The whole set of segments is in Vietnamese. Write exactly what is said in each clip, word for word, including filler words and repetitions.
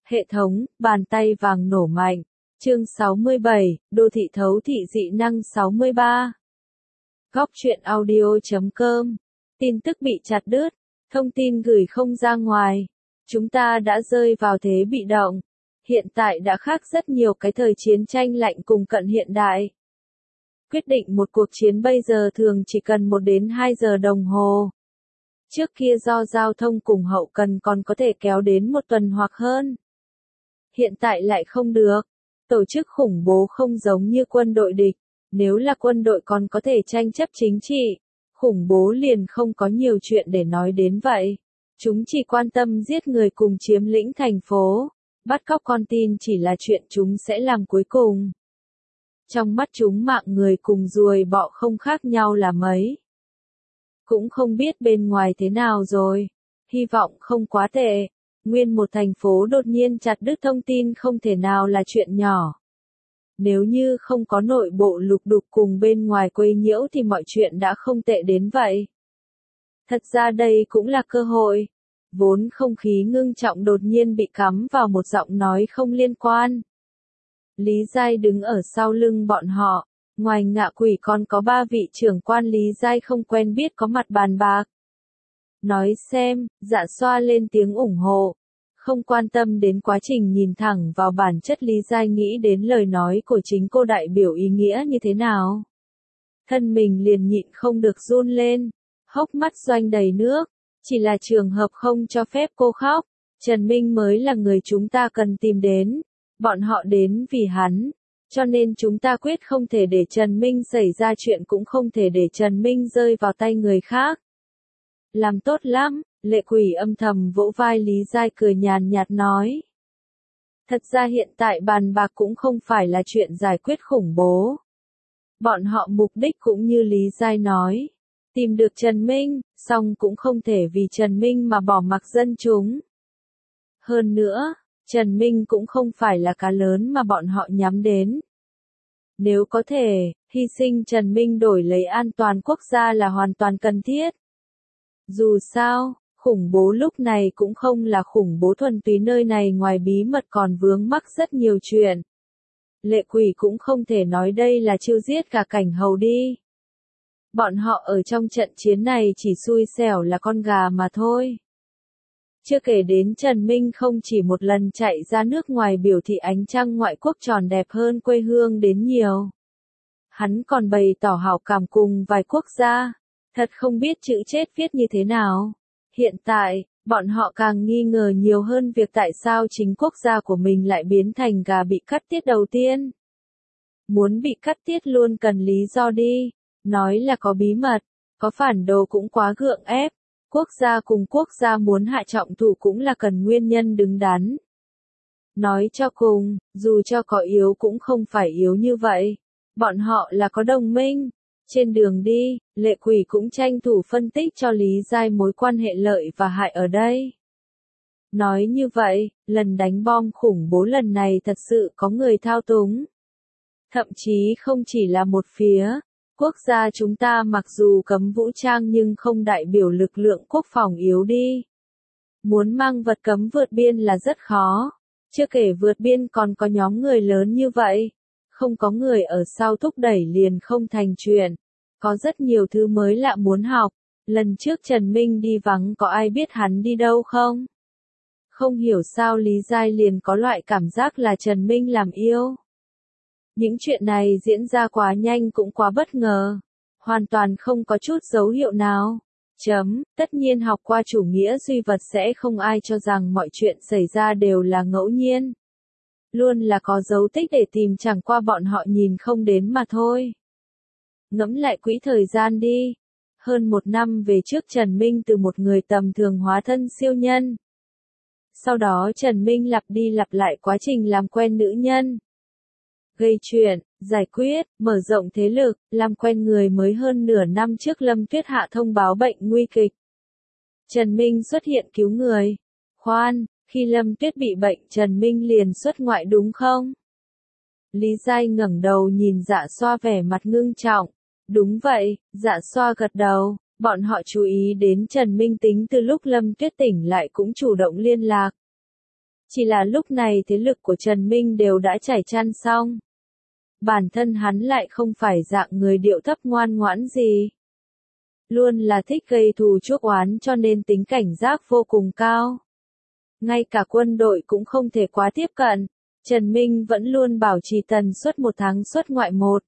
Hệ thống, bàn tay vàng nổ mạnh. Chương sáu mươi bảy, Đô thị thấu thị dị năng sáu mươi ba. Góc truyện audio chấm com. Tin tức bị chặt đứt, thông tin gửi không ra ngoài. Chúng ta đã rơi vào thế bị động. Hiện tại đã khác rất nhiều cái thời chiến tranh lạnh cùng cận hiện đại. Quyết định một cuộc chiến bây giờ thường chỉ cần một đến hai giờ đồng hồ. Trước kia do giao thông cùng hậu cần còn có thể kéo đến một tuần hoặc hơn. Hiện tại lại không được. Tổ chức khủng bố không giống như quân đội địch. Nếu là quân đội còn có thể tranh chấp chính trị, khủng bố liền không có nhiều chuyện để nói đến vậy. Chúng chỉ quan tâm giết người cùng chiếm lĩnh thành phố. Bắt cóc con tin chỉ là chuyện chúng sẽ làm cuối cùng. Trong mắt chúng mạng người cùng ruồi bọ không khác nhau là mấy. Cũng không biết bên ngoài thế nào rồi. Hy vọng không quá tệ. Nguyên một thành phố đột nhiên chặt đứt thông tin không thể nào là chuyện nhỏ. Nếu như không có nội bộ lục đục cùng bên ngoài quấy nhiễu thì mọi chuyện đã không tệ đến vậy. Thật ra đây cũng là cơ hội. Vốn không khí ngưng trọng đột nhiên bị cắm vào một giọng nói không liên quan. Lý Giai đứng ở sau lưng bọn họ. Ngoài Ngạ Quỷ còn có ba vị trưởng quan Lý Giai không quen biết có mặt bàn bạc. Nói xem, Dạ Xoa lên tiếng ủng hộ. Không quan tâm đến quá trình nhìn thẳng vào bản chất Lý Giai nghĩ đến lời nói của chính cô đại biểu ý nghĩa như thế nào. Thân mình liền nhịn không được run lên. Hốc mắt doanh đầy nước. Chỉ là trường hợp không cho phép cô khóc. Trần Minh mới là người chúng ta cần tìm đến. Bọn họ đến vì hắn. Cho nên chúng ta quyết không thể để Trần Minh xảy ra chuyện cũng không thể để Trần Minh rơi vào tay người khác. Làm tốt lắm, Lệ Quỷ âm thầm vỗ vai Lý Giai cười nhàn nhạt nói. Thật ra hiện tại bàn bạc cũng không phải là chuyện giải quyết khủng bố. Bọn họ mục đích cũng như Lý Giai nói. Tìm được Trần Minh, song cũng không thể vì Trần Minh mà bỏ mặc dân chúng. Hơn nữa, Trần Minh cũng không phải là cá lớn mà bọn họ nhắm đến. Nếu có thể, hy sinh Trần Minh đổi lấy an toàn quốc gia là hoàn toàn cần thiết. Dù sao, khủng bố lúc này cũng không là khủng bố thuần túy, nơi này ngoài bí mật còn vướng mắc rất nhiều chuyện. Lệ Quỷ cũng không thể nói đây là chiêu giết cả cảnh hầu đi. Bọn họ ở trong trận chiến này chỉ xui xẻo là con gà mà thôi. Chưa kể đến Trần Minh không chỉ một lần chạy ra nước ngoài biểu thị ánh trăng ngoại quốc tròn đẹp hơn quê hương đến nhiều. Hắn còn bày tỏ hảo cảm cùng vài quốc gia. Thật không biết chữ chết viết như thế nào. Hiện tại, bọn họ càng nghi ngờ nhiều hơn việc tại sao chính quốc gia của mình lại biến thành gà bị cắt tiết đầu tiên. Muốn bị cắt tiết luôn cần lý do đi. Nói là có bí mật, có phản đồ cũng quá gượng ép. Quốc gia cùng quốc gia muốn hạ trọng thủ cũng là cần nguyên nhân đứng đắn. Nói cho cùng, dù cho có yếu cũng không phải yếu như vậy. Bọn họ là có đồng minh. Trên đường đi, Lệ Quỷ cũng tranh thủ phân tích cho Lý Giai mối quan hệ lợi và hại ở đây. Nói như vậy, lần đánh bom khủng bố lần này thật sự có người thao túng. Thậm chí không chỉ là một phía. Quốc gia chúng ta mặc dù cấm vũ trang nhưng không đại biểu lực lượng quốc phòng yếu đi. Muốn mang vật cấm vượt biên là rất khó. Chưa kể vượt biên còn có nhóm người lớn như vậy. Không có người ở sau thúc đẩy liền không thành chuyện. Có rất nhiều thứ mới lạ muốn học. Lần trước Trần Minh đi vắng có ai biết hắn đi đâu không? Không hiểu sao Lý Giai liền có loại cảm giác là Trần Minh làm yêu. Những chuyện này diễn ra quá nhanh cũng quá bất ngờ. Hoàn toàn không có chút dấu hiệu nào. Chấm, tất nhiên học qua chủ nghĩa duy vật sẽ không ai cho rằng mọi chuyện xảy ra đều là ngẫu nhiên. Luôn là có dấu tích để tìm, chẳng qua bọn họ nhìn không đến mà thôi. Ngẫm lại quỹ thời gian đi. Hơn một năm về trước Trần Minh từ một người tầm thường hóa thân siêu nhân. Sau đó Trần Minh lặp đi lặp lại quá trình làm quen nữ nhân. Gây chuyện, giải quyết, mở rộng thế lực, làm quen người mới hơn nửa năm trước Lâm Tuyết Hạ thông báo bệnh nguy kịch. Trần Minh xuất hiện cứu người. Khoan, khi Lâm Tuyết bị bệnh Trần Minh liền xuất ngoại đúng không? Lý Giai ngẩng đầu nhìn Dạ Xoa vẻ mặt ngưng trọng. Đúng vậy, Dạ Xoa gật đầu. Bọn họ chú ý đến Trần Minh tính từ lúc Lâm Tuyết tỉnh lại cũng chủ động liên lạc. Chỉ là lúc này thế lực của Trần Minh đều đã trải chăn xong. Bản thân hắn lại không phải dạng người điệu thấp ngoan ngoãn gì. Luôn là thích gây thù chuốc oán cho nên tính cảnh giác vô cùng cao. Ngay cả quân đội cũng không thể quá tiếp cận, Trần Minh vẫn luôn bảo trì tần suất một tháng xuất ngoại một.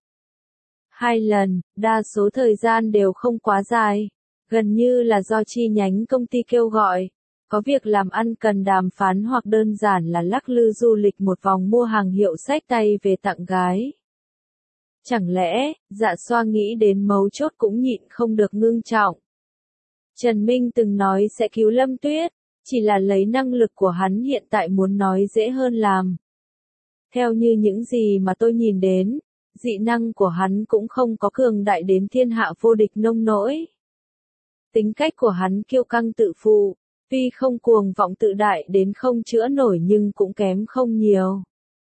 Hai lần, đa số thời gian đều không quá dài, gần như là do chi nhánh công ty kêu gọi, có việc làm ăn cần đàm phán hoặc đơn giản là lắc lư du lịch một vòng mua hàng hiệu xách tay về tặng gái. Chẳng lẽ, Dạ Xoa nghĩ đến mấu chốt cũng nhịn không được ngưng trọng. Trần Minh từng nói sẽ cứu Lâm Tuyết, chỉ là lấy năng lực của hắn hiện tại muốn nói dễ hơn làm. Theo như những gì mà tôi nhìn đến, dị năng của hắn cũng không có cường đại đến thiên hạ vô địch nông nỗi. Tính cách của hắn kiêu căng tự phụ, tuy không cuồng vọng tự đại đến không chữa nổi nhưng cũng kém không nhiều.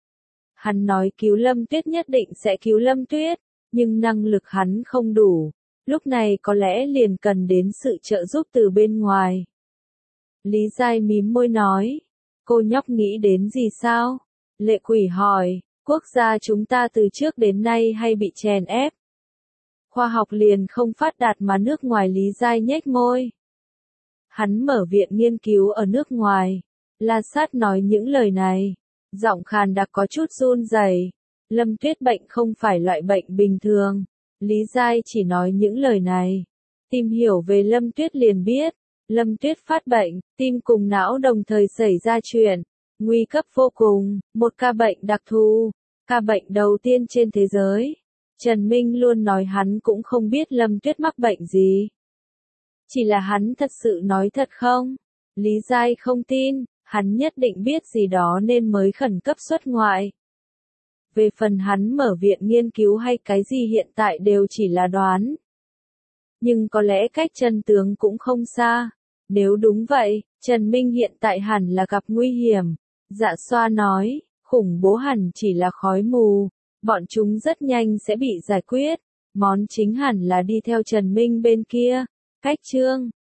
Hắn nói cứu Lâm Tuyết nhất định sẽ cứu Lâm Tuyết, nhưng năng lực hắn không đủ, lúc này có lẽ liền cần đến sự trợ giúp từ bên ngoài. Lý Giai mím môi nói, cô nhóc nghĩ đến gì sao? Lệ Quỷ hỏi, quốc gia chúng ta từ trước đến nay hay bị chèn ép. Khoa học liền không phát đạt mà nước ngoài. Lý Giai nhếch môi. Hắn mở viện nghiên cứu ở nước ngoài. La Sát nói những lời này. Giọng khàn đặc có chút run rẩy. Lâm Tuyết bệnh không phải loại bệnh bình thường. Lý Giai chỉ nói những lời này. Tìm hiểu về Lâm Tuyết liền biết. Lâm Tuyết phát bệnh, tim cùng não đồng thời xảy ra chuyện. Nguy cấp vô cùng, một ca bệnh đặc thù. Ca bệnh đầu tiên trên thế giới. Trần Minh luôn nói hắn cũng không biết Lâm Tuyết mắc bệnh gì. Chỉ là hắn thật sự nói thật không? Lý Giai không tin, hắn nhất định biết gì đó nên mới khẩn cấp xuất ngoại. Về phần hắn mở viện nghiên cứu hay cái gì hiện tại đều chỉ là đoán. Nhưng có lẽ cách chân tướng cũng không xa. Nếu đúng vậy, Trần Minh hiện tại hẳn là gặp nguy hiểm. Dạ Xoa nói, khủng bố hẳn chỉ là khói mù. Bọn chúng rất nhanh sẽ bị giải quyết. Món chính hẳn là đi theo Trần Minh bên kia. Cách chương